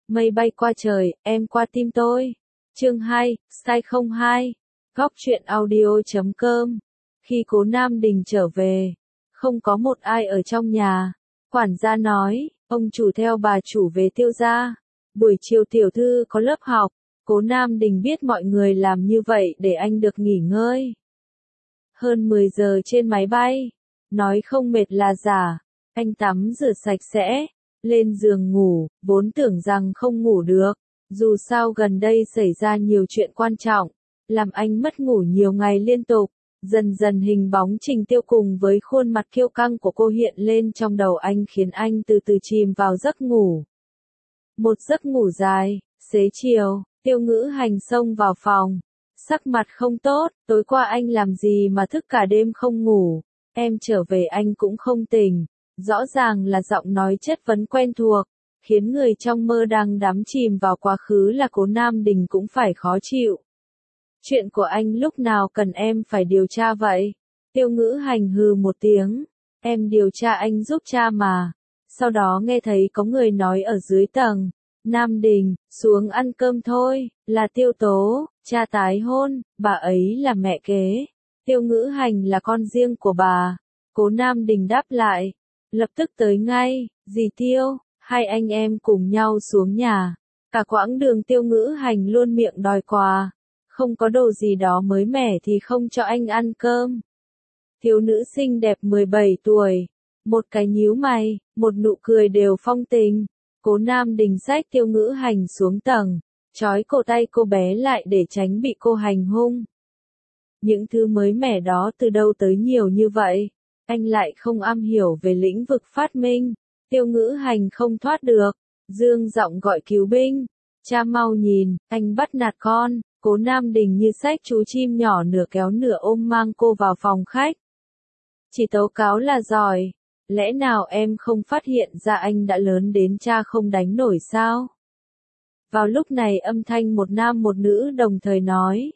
Mây bay qua trời, em qua tim tôi. Chương 2, Sky 02. Góc truyện audio.com. Khi Cố Nam Đình trở về, không có một ai ở trong nhà. Quản gia nói, ông chủ theo bà chủ về Tiêu gia. Buổi chiều tiểu thư có lớp học. Cố Nam Đình biết mọi người làm như vậy để anh được nghỉ ngơi. Hơn 10 giờ trên máy bay. Nói không mệt là giả. Anh tắm rửa sạch sẽ. Lên giường ngủ, vốn tưởng rằng không ngủ được. Dù sao gần đây xảy ra nhiều chuyện quan trọng, làm anh mất ngủ nhiều ngày liên tục. Dần dần hình bóng Trình Tiêu cùng với khuôn mặt kiêu căng của cô hiện lên trong đầu anh khiến anh từ từ chìm vào giấc ngủ. Một giấc ngủ dài, xế chiều, Tiêu Ngữ Hành xông vào phòng. Sắc mặt không tốt, tối qua anh làm gì mà thức cả đêm không ngủ. Em trở về anh cũng không tỉnh. Rõ ràng là giọng nói chất vấn quen thuộc, khiến người trong mơ đang đắm chìm vào quá khứ là Cố Nam Đình cũng phải khó chịu. Chuyện của anh lúc nào cần em phải điều tra vậy? Tiêu Ngữ Hành hừ một tiếng, em điều tra anh giúp cha mà. Sau đó nghe thấy có người nói ở dưới tầng, Nam Đình, xuống ăn cơm thôi, là Tiêu Tố, cha tái hôn, bà ấy là mẹ kế. Tiêu Ngữ Hành là con riêng của bà. Cố Nam Đình đáp lại. Lập tức tới ngay, dì Tiêu, hai anh em cùng nhau xuống nhà. Cả quãng đường Tiêu Ngữ Hành luôn miệng đòi quà. Không có đồ gì đó mới mẻ thì không cho anh ăn cơm. Thiếu nữ xinh đẹp 17 tuổi. Một cái nhíu mày, một nụ cười đều phong tình. Cố Nam Đình xách Tiêu Ngữ Hành xuống tầng. Trói cổ tay cô bé lại để tránh bị cô hành hung. Những thứ mới mẻ đó từ đâu tới nhiều như vậy? Anh lại không am hiểu về lĩnh vực phát minh. Tiêu Ngữ Hành không thoát được. Dương giọng gọi cứu binh. Cha mau nhìn, anh bắt nạt con. Cố Nam Đình như xách chú chim nhỏ nửa kéo nửa ôm mang cô vào phòng khách. Chỉ tố cáo là giỏi. Lẽ nào em không phát hiện ra anh đã lớn đến cha không đánh nổi sao? Vào lúc này âm thanh một nam một nữ đồng thời nói.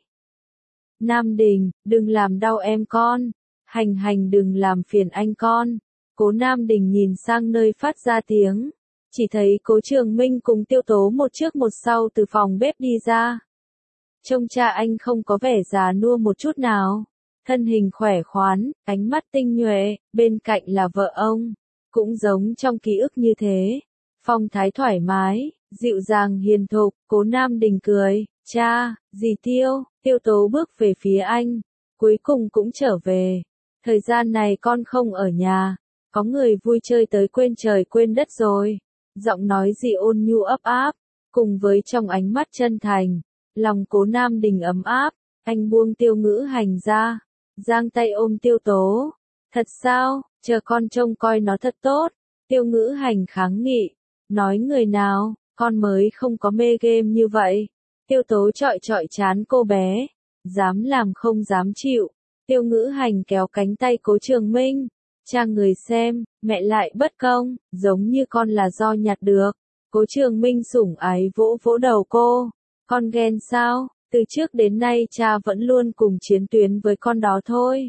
Nam Đình, đừng làm đau em con. Hành đừng làm phiền anh con. Cố Nam Đình nhìn sang nơi phát ra tiếng. Chỉ thấy Cố Trường Minh cùng Tiêu Tố một trước một sau từ phòng bếp đi ra. Trông cha anh không có vẻ già nua một chút nào. Thân hình khỏe khoắn, ánh mắt tinh nhuệ, bên cạnh là vợ ông. Cũng giống trong ký ức như thế. Phong thái thoải mái, dịu dàng hiền thục. Cố Nam Đình cười. Cha, dì Tiêu. Tiêu Tố bước về phía anh. Cuối cùng cũng trở về. Thời gian này con không ở nhà, có người vui chơi tới quên trời quên đất rồi. Giọng nói dì ôn nhu ấp áp, cùng với trong ánh mắt chân thành, lòng Cố Nam Đình ấm áp, anh buông Tiêu Ngữ Hành ra, giang tay ôm Tiêu Tố. Thật sao, chờ con trông coi nó thật tốt. Tiêu Ngữ Hành kháng nghị, nói người nào, con mới không có mê game như vậy. Tiêu Tố chọi chán cô bé, dám làm không dám chịu. Tiêu Ngữ Hành kéo cánh tay Cố Trường Minh. Cha người xem, mẹ lại bất công, giống như con là do nhặt được. Cố Trường Minh sủng ái vỗ vỗ đầu cô. Con ghen sao? Từ trước đến nay cha vẫn luôn cùng chiến tuyến với con đó thôi.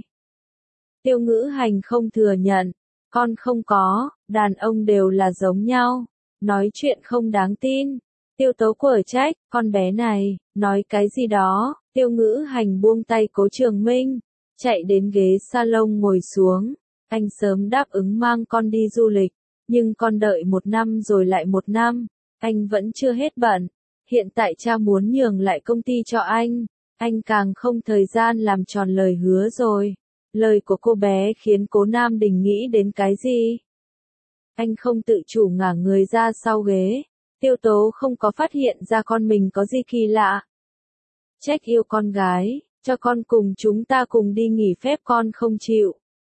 Tiêu Ngữ Hành không thừa nhận. Con không có, đàn ông đều là giống nhau. Nói chuyện không đáng tin. Tiêu Tố quở trách, con bé này, nói cái gì đó. Tiêu Ngữ Hành buông tay Cố Trường Minh. Chạy đến ghế salon ngồi xuống. Anh sớm đáp ứng mang con đi du lịch, nhưng con đợi 1 năm rồi lại 1 năm, anh vẫn chưa hết bận. Hiện tại cha muốn nhường lại công ty cho anh càng không thời gian làm tròn lời hứa rồi. Lời của cô bé khiến Cố Nam Đình nghĩ đến cái gì? Anh không tự chủ ngả người ra sau ghế. Tiêu Tố không có phát hiện ra con mình có gì kỳ lạ. Trách yêu con gái. Cho con cùng chúng ta cùng đi nghỉ phép con không chịu.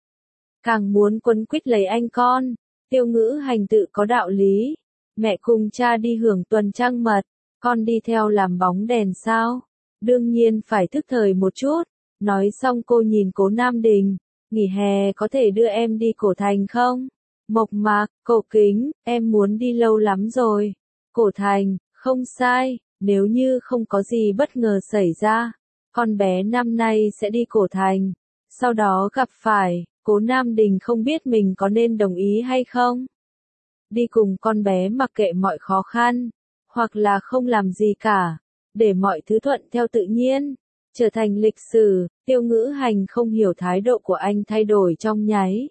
Càng muốn quấn quýt lấy anh con. Tiêu Ngữ Hành tự có đạo lý. Mẹ cùng cha đi hưởng tuần trăng mật. Con đi theo làm bóng đèn sao? Đương nhiên phải thức thời một chút. Nói xong cô nhìn Cố Nam Đình. Nghỉ hè có thể đưa em đi Cổ Thành không? Mộc Mạc, Cổ Kính, em muốn đi lâu lắm rồi. Cổ Thành, không sai. Nếu như không có gì bất ngờ xảy ra. Con bé năm nay sẽ đi Cổ Thành. Sau đó gặp phải, Cố Nam Đình không biết mình có nên đồng ý hay không. Đi cùng con bé mặc kệ mọi khó khăn. hoặc là không làm gì cả, để mọi thứ thuận theo tự nhiên, trở thành lịch sử. Tiêu Ngữ Hành không hiểu thái độ của anh thay đổi trong nháy.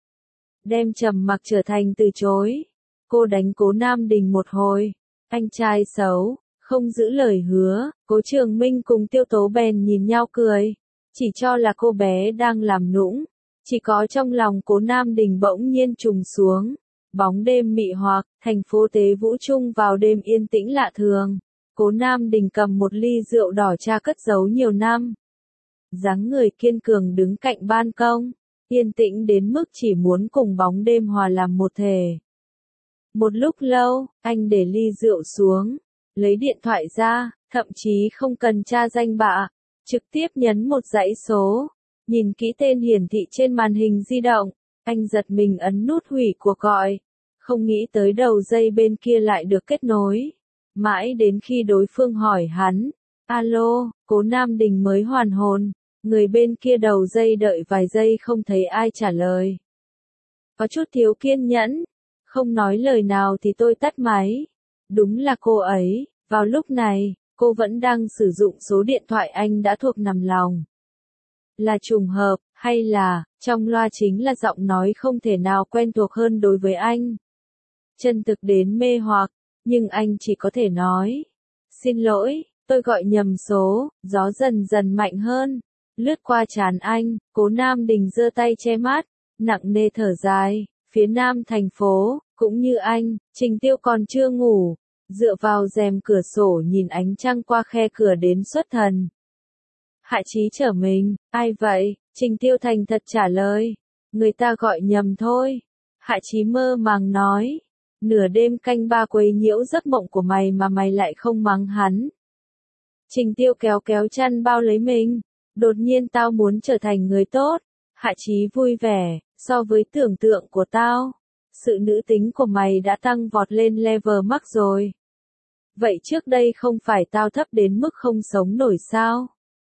Đem trầm mặc trở thành từ chối. Cô đánh Cố Nam Đình một hồi. Anh trai xấu, không giữ lời hứa. Cố Trường Minh cùng Tiêu Tố bèn nhìn nhau cười. Chỉ cho là cô bé đang làm nũng. Chỉ có trong lòng Cố Nam Đình bỗng nhiên trùng xuống. Bóng đêm mị hoặc, thành phố Tế Vũ Trung vào đêm yên tĩnh lạ thường. Cố Nam Đình cầm một ly rượu đỏ cha cất giấu nhiều năm. Dáng người kiên cường đứng cạnh ban công, yên tĩnh đến mức chỉ muốn cùng bóng đêm hòa làm một thể. Một lúc lâu, anh để ly rượu xuống, lấy điện thoại ra, thậm chí không cần tra danh bạ, trực tiếp nhấn một dãy số, nhìn kỹ tên hiển thị trên màn hình di động, anh giật mình ấn nút hủy cuộc gọi, không nghĩ tới đầu dây bên kia lại được kết nối. Mãi đến khi đối phương hỏi hắn, alo, Cố Nam Đình mới hoàn hồn, người bên kia đầu dây đợi vài giây không thấy ai trả lời. Có chút thiếu kiên nhẫn, không nói lời nào thì tôi tắt máy. Đúng là cô ấy, vào lúc này, cô vẫn đang sử dụng số điện thoại anh đã thuộc nằm lòng. Là trùng hợp, hay là, trong loa chính là giọng nói không thể nào quen thuộc hơn đối với anh. Chân thực đến mê hoặc, nhưng anh chỉ có thể nói. Xin lỗi, tôi gọi nhầm số, gió dần dần mạnh hơn. Lướt qua trán anh, Cố Nam Đình giơ tay che mắt, nặng nề thở dài, phía nam thành phố, cũng như anh, Trình Tiêu còn chưa ngủ, dựa vào rèm cửa sổ nhìn ánh trăng qua khe cửa đến xuất thần. Hạ Chí trở mình, ai vậy? Trình Tiêu thành thật trả lời, người ta gọi nhầm thôi. Hạ Chí mơ màng nói, nửa đêm canh ba quấy nhiễu giấc mộng của mày mà mày lại không mắng hắn. Trình Tiêu kéo kéo chăn bao lấy mình. Đột nhiên tao muốn trở thành người tốt. Hạ Chí vui vẻ, so với tưởng tượng của tao, sự nữ tính của mày đã tăng vọt lên level max rồi. Vậy trước đây không phải tao thấp đến mức không sống nổi sao?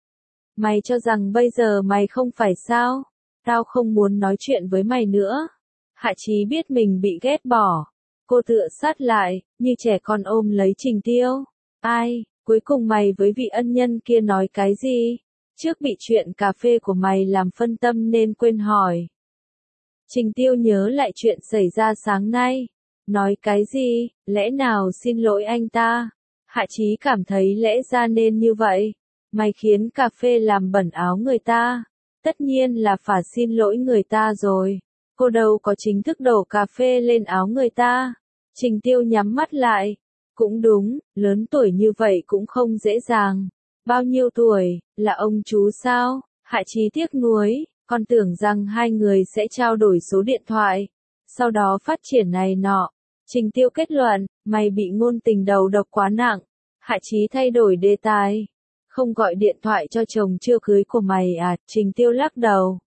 Mày cho rằng bây giờ mày không phải sao? Tao không muốn nói chuyện với mày nữa. Hạ Chí biết mình bị ghét bỏ. Cô tựa sát lại, như trẻ con ôm lấy Trình Tiêu. Ai, cuối cùng mày với vị ân nhân kia nói cái gì? Trước bị chuyện cà phê của mày làm phân tâm nên quên hỏi. Trình Tiêu nhớ lại chuyện xảy ra sáng nay. Nói cái gì, lẽ nào xin lỗi anh ta? Hạ Chí cảm thấy lẽ ra nên như vậy. Mày khiến cà phê làm bẩn áo người ta. Tất nhiên là phải xin lỗi người ta rồi. Cô đâu có chính thức đổ cà phê lên áo người ta. Trình Tiêu nhắm mắt lại. Cũng đúng, lớn tuổi như vậy cũng không dễ dàng. Bao nhiêu tuổi, là ông chú sao? Hạ Chí tiếc nuối, con tưởng rằng hai người sẽ trao đổi số điện thoại. Sau đó phát triển này nọ. Trình Tiêu kết luận, mày bị ngôn tình đầu độc quá nặng. Hạ Chí thay đổi đề tài. Không gọi điện thoại cho chồng chưa cưới của mày à? Trình Tiêu lắc đầu.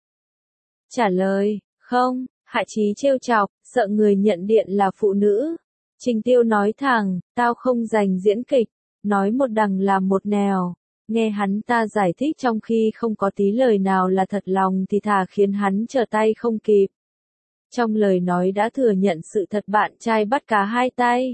Trả lời, không. Hạ Chí trêu chọc, sợ người nhận điện là phụ nữ. Trình Tiêu nói thẳng, tao không dành diễn kịch. Nói một đằng làm một nẻo. Nghe hắn ta giải thích trong khi không có tí lời nào là thật lòng thì thà khiến hắn trở tay không kịp. Trong lời nói đã thừa nhận sự thật bạn trai bắt cá hai tay.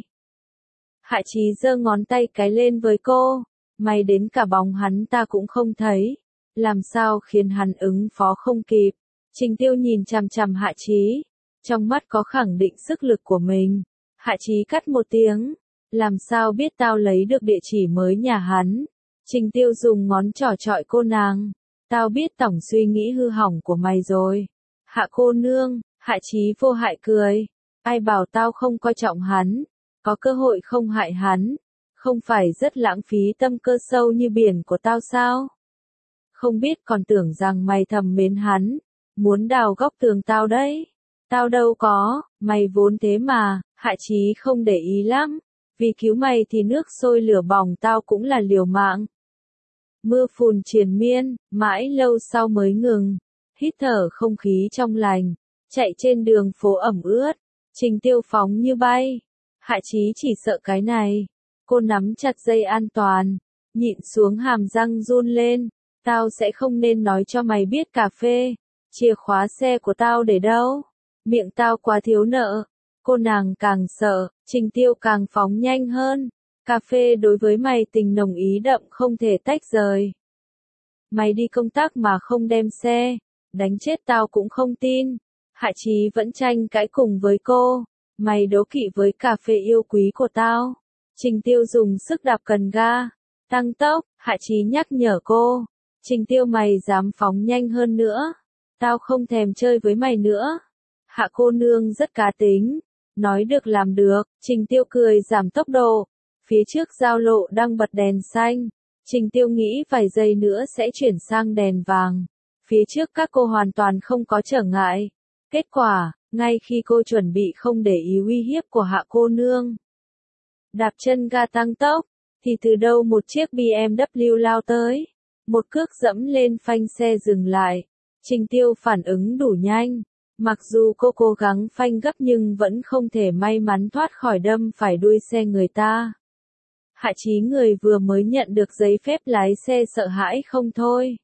Hạ Chí giơ ngón tay cái lên với cô. May đến cả bóng hắn ta cũng không thấy. Làm sao khiến hắn ứng phó không kịp. Trình Tiêu nhìn chằm chằm Hạ Chí. Trong mắt có khẳng định sức lực của mình. Hạ Chí cắt một tiếng. Làm sao biết tao lấy được địa chỉ mới nhà hắn. Trình Tiêu dùng ngón trỏ trọi cô nàng. Tao biết tổng suy nghĩ hư hỏng của mày rồi. Hạ cô nương, Hạ Chí vô hại cười. Ai bảo tao không coi trọng hắn. Có cơ hội không hại hắn. Không phải rất lãng phí tâm cơ sâu như biển của tao sao? Không biết còn tưởng rằng mày thầm mến hắn. Muốn đào góc tường tao đấy. Tao đâu có, mày vốn thế mà. Hạ Chí không để ý lắm. Vì cứu mày thì nước sôi lửa bỏng tao cũng là liều mạng. Mưa phùn triền miên, mãi lâu sau mới ngừng. Hít thở không khí trong lành. Chạy trên đường phố ẩm ướt. Trình Tiêu phóng như bay. Hạ Chí chỉ sợ cái này. Cô nắm chặt dây an toàn. Nhịn xuống hàm răng run lên. Tao sẽ không nên nói cho mày biết cà phê. Chìa khóa xe của tao để đâu? Miệng tao quá thiếu nợ. Cô nàng càng sợ, Trình Tiêu càng phóng nhanh hơn. Cà phê đối với mày tình nồng ý đậm không thể tách rời. Mày đi công tác mà không đem xe, đánh chết tao cũng không tin. Hạ Chí vẫn tranh cãi cùng với cô. Mày đố kỵ với cà phê yêu quý của tao. Trình Tiêu dùng sức đạp cần ga, tăng tốc. Hạ Chí nhắc nhở cô. Trình Tiêu, mày dám phóng nhanh hơn nữa, tao không thèm chơi với mày nữa. Hạ cô nương rất cá tính, nói được làm được. Trình Tiêu cười giảm tốc độ. Phía trước giao lộ đang bật đèn xanh. Trình Tiêu nghĩ vài giây nữa sẽ chuyển sang đèn vàng. Phía trước các cô hoàn toàn không có trở ngại. Kết quả, ngay khi cô chuẩn bị không để ý uy hiếp của Hạ cô nương, đạp chân ga tăng tốc, thì từ đâu một chiếc BMW lao tới. Một cước dẫm lên phanh xe dừng lại. Trình Tiêu phản ứng đủ nhanh. Mặc dù cô cố gắng phanh gấp nhưng vẫn không thể may mắn thoát khỏi đâm phải đuôi xe người ta. Hạ Chí người vừa mới nhận được giấy phép lái xe sợ hãi không thôi.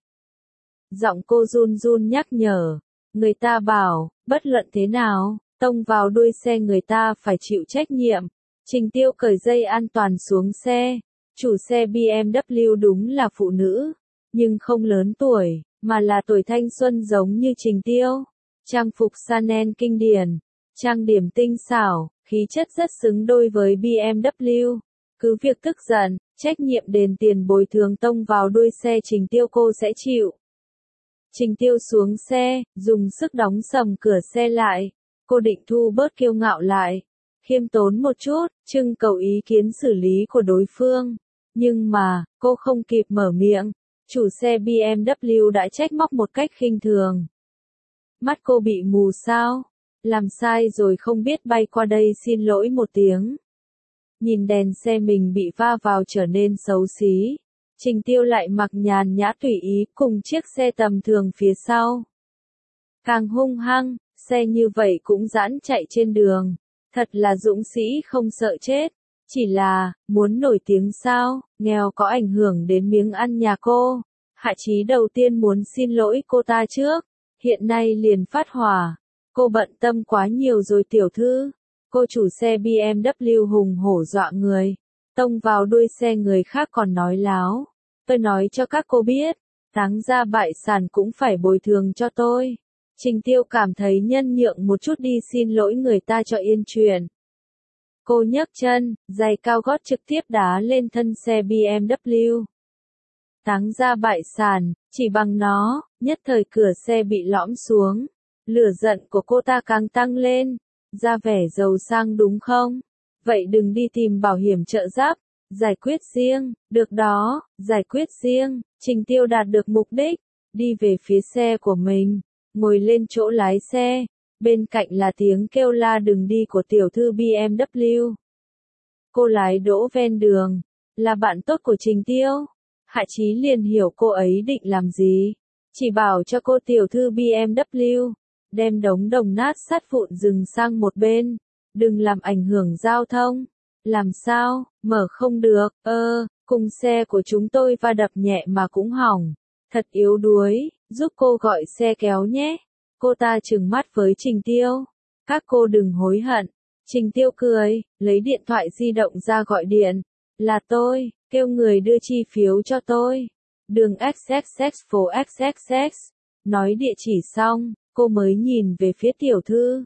Giọng cô run run nhắc nhở. Người ta bảo, bất luận thế nào, tông vào đuôi xe người ta phải chịu trách nhiệm. Trình Tiêu cởi dây an toàn xuống xe. Chủ xe BMW đúng là phụ nữ, nhưng không lớn tuổi, mà là tuổi thanh xuân giống như Trình Tiêu. Trang phục Chanel kinh điển, trang điểm tinh xảo, khí chất rất xứng đôi với BMW. Cứ việc tức giận, trách nhiệm đền tiền bồi thường tông vào đuôi xe Trình Tiêu cô sẽ chịu. Trình Tiêu xuống xe, dùng sức đóng sầm cửa xe lại. Cô định thu bớt kiêu ngạo lại, khiêm tốn một chút, trưng cầu ý kiến xử lý của đối phương. Nhưng mà, cô không kịp mở miệng. Chủ xe BMW đã trách móc một cách khinh thường. Mắt cô bị mù sao? Làm sai rồi không biết bay qua đây xin lỗi một tiếng. Nhìn đèn xe mình bị va vào trở nên xấu xí. Trình Tiêu lại mặc nhàn nhã tùy ý cùng chiếc xe tầm thường phía sau. Càng hung hăng, xe như vậy cũng giãn chạy trên đường. Thật là dũng sĩ không sợ chết. Chỉ là, muốn nổi tiếng sao, nghèo có ảnh hưởng đến miếng ăn nhà cô. Hạ Chí đầu tiên muốn xin lỗi cô ta trước. Hiện nay liền phát hỏa. Cô bận tâm quá nhiều rồi tiểu thư. Cô chủ xe BMW hùng hổ dọa người. Tông vào đuôi xe người khác còn nói láo. Tôi nói cho các cô biết. Táng ra bại sản cũng phải bồi thường cho tôi. Trình Tiêu cảm thấy nhân nhượng một chút đi xin lỗi người ta cho yên chuyện. Cô nhấc chân, giày cao gót trực tiếp đá lên thân xe BMW. Táng ra bại sản, chỉ bằng nó, nhất thời cửa xe bị lõm xuống. Lửa giận của cô ta càng tăng lên. Ra vẻ giàu sang đúng không? Vậy đừng đi tìm bảo hiểm trợ giúp. Giải quyết riêng, được đó, giải quyết riêng. Trình Tiêu đạt được mục đích. Đi về phía xe của mình. Ngồi lên chỗ lái xe. Bên cạnh là tiếng kêu la đừng đi của tiểu thư BMW. Cô lái đỗ ven đường. Là bạn tốt của Trình Tiêu. Hạ Chí liền hiểu cô ấy định làm gì. Chỉ bảo cho cô tiểu thư BMW. Đem đống đồng nát sát vụn dừng sang một bên. Đừng làm ảnh hưởng giao thông. Làm sao, mở không được, cùng xe của chúng tôi va đập nhẹ mà cũng hỏng. Thật yếu đuối, giúp cô gọi xe kéo nhé. Cô ta trừng mắt với Trình Tiêu. Các cô đừng hối hận. Trình Tiêu cười, lấy điện thoại di động ra gọi điện. Là tôi, kêu người đưa chi phiếu cho tôi. Đường XXX phố XXX. Nói địa chỉ xong, cô mới nhìn về phía tiểu thư.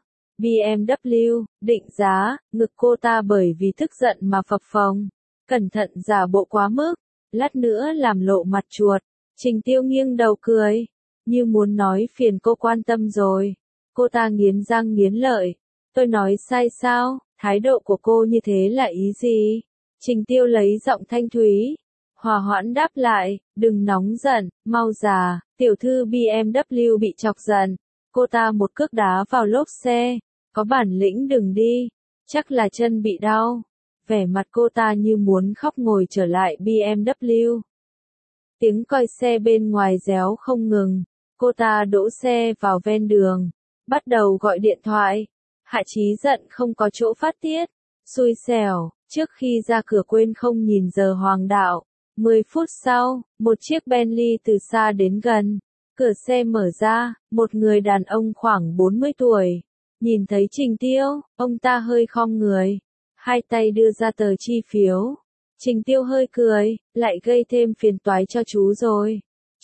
BMW, định giá, ngực cô ta bởi vì tức giận mà phập phồng. Cẩn thận giả bộ quá mức, lát nữa làm lộ mặt chuột. Trình Tiêu nghiêng đầu cười, như muốn nói phiền cô quan tâm rồi. Cô ta nghiến răng nghiến lợi. Tôi nói sai sao, thái độ của cô như thế là ý gì? Trình Tiêu lấy giọng thanh thúy, hòa hoãn đáp lại, đừng nóng giận, mau già. Tiểu thư BMW bị chọc giận. Cô ta một cước đá vào lốp xe. Có bản lĩnh đừng đi. Chắc là chân bị đau. Vẻ mặt cô ta như muốn khóc ngồi trở lại BMW. Tiếng còi xe bên ngoài réo không ngừng. Cô ta đỗ xe vào ven đường. Bắt đầu gọi điện thoại. Hạ Chí giận không có chỗ phát tiết. Xui xẻo, trước khi ra cửa quên không nhìn giờ hoàng đạo. 10 phút sau, một chiếc Bentley từ xa đến gần. Cửa xe mở ra, một người đàn ông khoảng 40 tuổi. Nhìn thấy Trình Tiêu, ông ta hơi khom người. Hai tay đưa ra tờ chi phiếu. Trình Tiêu hơi cười, lại gây thêm phiền toái cho chú rồi.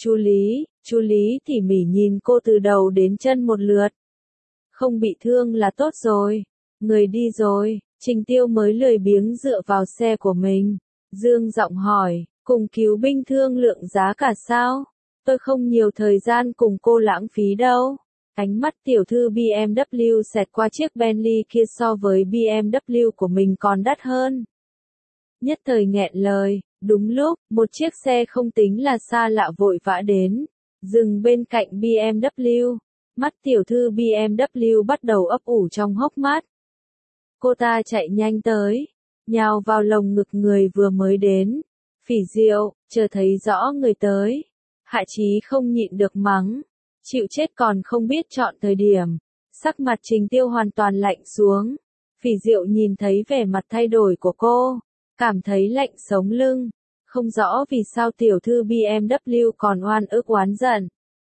Chú Lý tỉ mỉ nhìn cô từ đầu đến chân một lượt. Không bị thương là tốt rồi. Người đi rồi, Trình Tiêu mới lười biếng dựa vào xe của mình. Dương giọng hỏi, cùng cứu binh thương lượng giá cả sao? Tôi không nhiều thời gian cùng cô lãng phí đâu. Ánh mắt tiểu thư BMW xẹt qua chiếc Bentley kia so với BMW của mình còn đắt hơn. Nhất thời nghẹn lời, đúng lúc, một chiếc xe không tính là xa lạ vội vã đến, dừng bên cạnh BMW. Mắt tiểu thư BMW bắt đầu ấp ủ trong hốc mắt. Cô ta chạy nhanh tới, nhào vào lồng ngực người vừa mới đến. Phỉ Diệu, chờ thấy rõ người tới. Hạ Chí không nhịn được mắng. Chịu chết còn không biết chọn thời điểm. Sắc mặt Trình Tiêu hoàn toàn lạnh xuống. Phỉ Diệu nhìn thấy vẻ mặt thay đổi của cô, cảm thấy lạnh sống lưng. Không rõ vì sao tiểu thư BMW còn oan ức oán giận.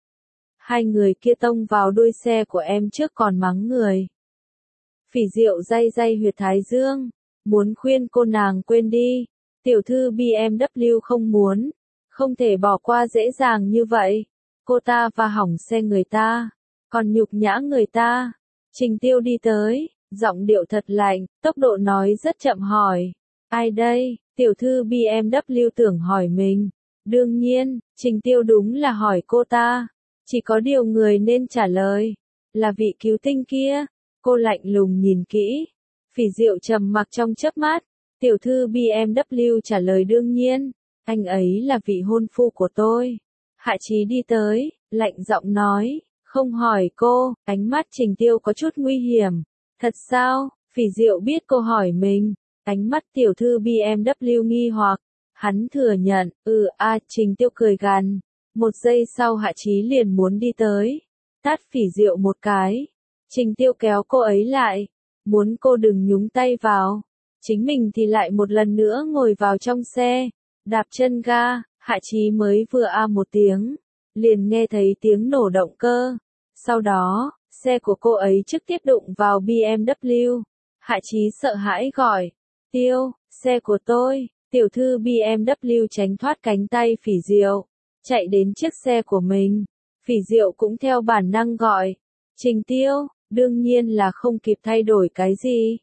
Hai người kia tông vào đuôi xe của em trước còn mắng người. Phỉ Diệu day day huyệt thái dương, muốn khuyên cô nàng quên đi. Tiểu thư BMW không muốn, không thể bỏ qua dễ dàng như vậy. Cô ta và hỏng xe người ta, còn nhục nhã người ta. Trình Tiêu đi tới, giọng điệu thật lạnh, tốc độ nói rất chậm hỏi. Ai đây? Tiểu thư BMW tưởng hỏi mình. Đương nhiên, Trình Tiêu đúng là hỏi cô ta. Chỉ có điều người nên trả lời là vị cứu tinh kia. Cô lạnh lùng nhìn kỹ. Phỉ Diệu trầm mặc trong chớp mắt. Tiểu thư BMW trả lời đương nhiên. Anh ấy là vị hôn phu của tôi. Hạ Chí đi tới, lạnh giọng nói. Không hỏi cô. Ánh mắt Trình Tiêu có chút nguy hiểm. Thật sao? Phỉ Diệu biết cô hỏi mình. Ánh mắt tiểu thư BMW nghi hoặc. Hắn thừa nhận. Trình Tiêu cười gằn. Một giây sau Hạ Chí liền muốn đi tới. Tát Phỉ Diệu một cái. Trình Tiêu kéo cô ấy lại. Muốn cô đừng nhúng tay vào. Chính mình thì lại một lần nữa ngồi vào trong xe. Đạp chân ga. Hạ Chí mới vừa một tiếng. Liền nghe thấy tiếng nổ động cơ. Sau đó, xe của cô ấy trực tiếp đụng vào BMW. Hạ Chí sợ hãi gọi. Tiêu, xe của tôi. Tiểu thư BMW tránh thoát cánh tay Phỉ Diệu. Chạy đến chiếc xe của mình. Phỉ Diệu cũng theo bản năng gọi. Trình Tiêu, đương nhiên là không kịp thay đổi cái gì.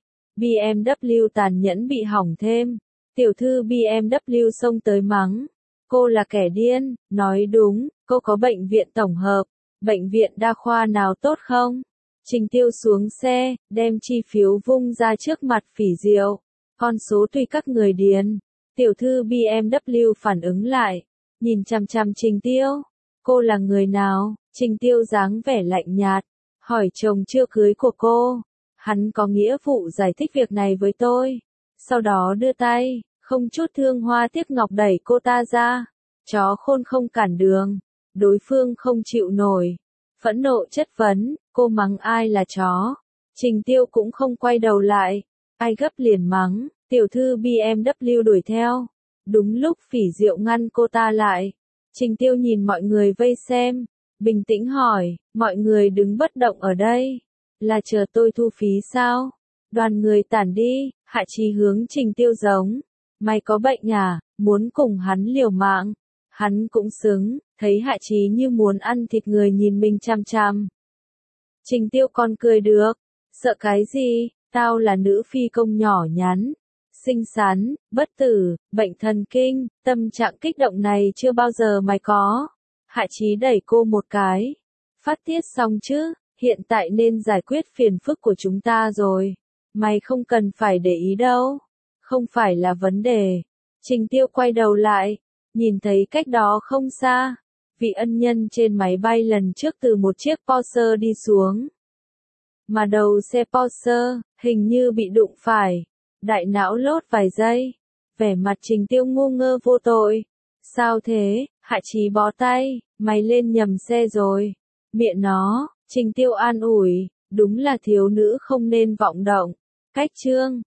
BMW tàn nhẫn bị hỏng thêm. Tiểu thư BMW xông tới mắng. Cô là kẻ điên, nói đúng, cô có bệnh viện tổng hợp, bệnh viện đa khoa nào tốt không? Trình Tiêu xuống xe, đem chi phiếu vung ra trước mặt Phỉ Diệu. Con số tùy các người điền. Tiểu thư BMW phản ứng lại, nhìn chằm chằm Trình Tiêu. Cô là người nào? Trình Tiêu dáng vẻ lạnh nhạt, hỏi chồng chưa cưới của cô. Hắn có nghĩa vụ giải thích việc này với tôi. Sau đó đưa tay, không chút thương hoa tiếc ngọc đẩy cô ta ra. Chó khôn không cản đường. Đối phương không chịu nổi. Phẫn nộ chất vấn, cô mắng ai là chó. Trình Tiêu cũng không quay đầu lại. Ai gấp liền mắng, tiểu thư BMW đuổi theo. Đúng lúc Phỉ Diệu ngăn cô ta lại. Trình Tiêu nhìn mọi người vây xem. Bình tĩnh hỏi, mọi người đứng bất động ở đây. Là chờ tôi thu phí sao? Đoàn người tản đi, Hạ Chí hướng Trình Tiêu giống. Mày có bệnh à, muốn cùng hắn liều mạng. Hắn cũng xứng, thấy Hạ Chí như muốn ăn thịt người nhìn mình chằm chằm. Trình Tiêu còn cười được. Sợ cái gì, tao là nữ phi công nhỏ nhắn. Xinh xắn, bất tử, bệnh thần kinh, tâm trạng kích động này chưa bao giờ mày có. Hạ Chí đẩy cô một cái. Phát tiết xong chứ, hiện tại nên giải quyết phiền phức của chúng ta rồi. Mày không cần phải để ý đâu. Không phải là vấn đề. Trình Tiêu quay đầu lại, nhìn thấy cách đó không xa. Vị ân nhân trên máy bay lần trước từ một chiếc Porsche đi xuống. Mà đầu xe Porsche, hình như bị đụng phải. Đại não lốt vài giây. Vẻ mặt Trình Tiêu ngu ngơ vô tội. Sao thế? Hạ Chí bó tay. Mày lên nhầm xe rồi. Miệng nó. Trình Tiêu an ủi. Đúng là thiếu nữ không nên vọng động. Cách chương.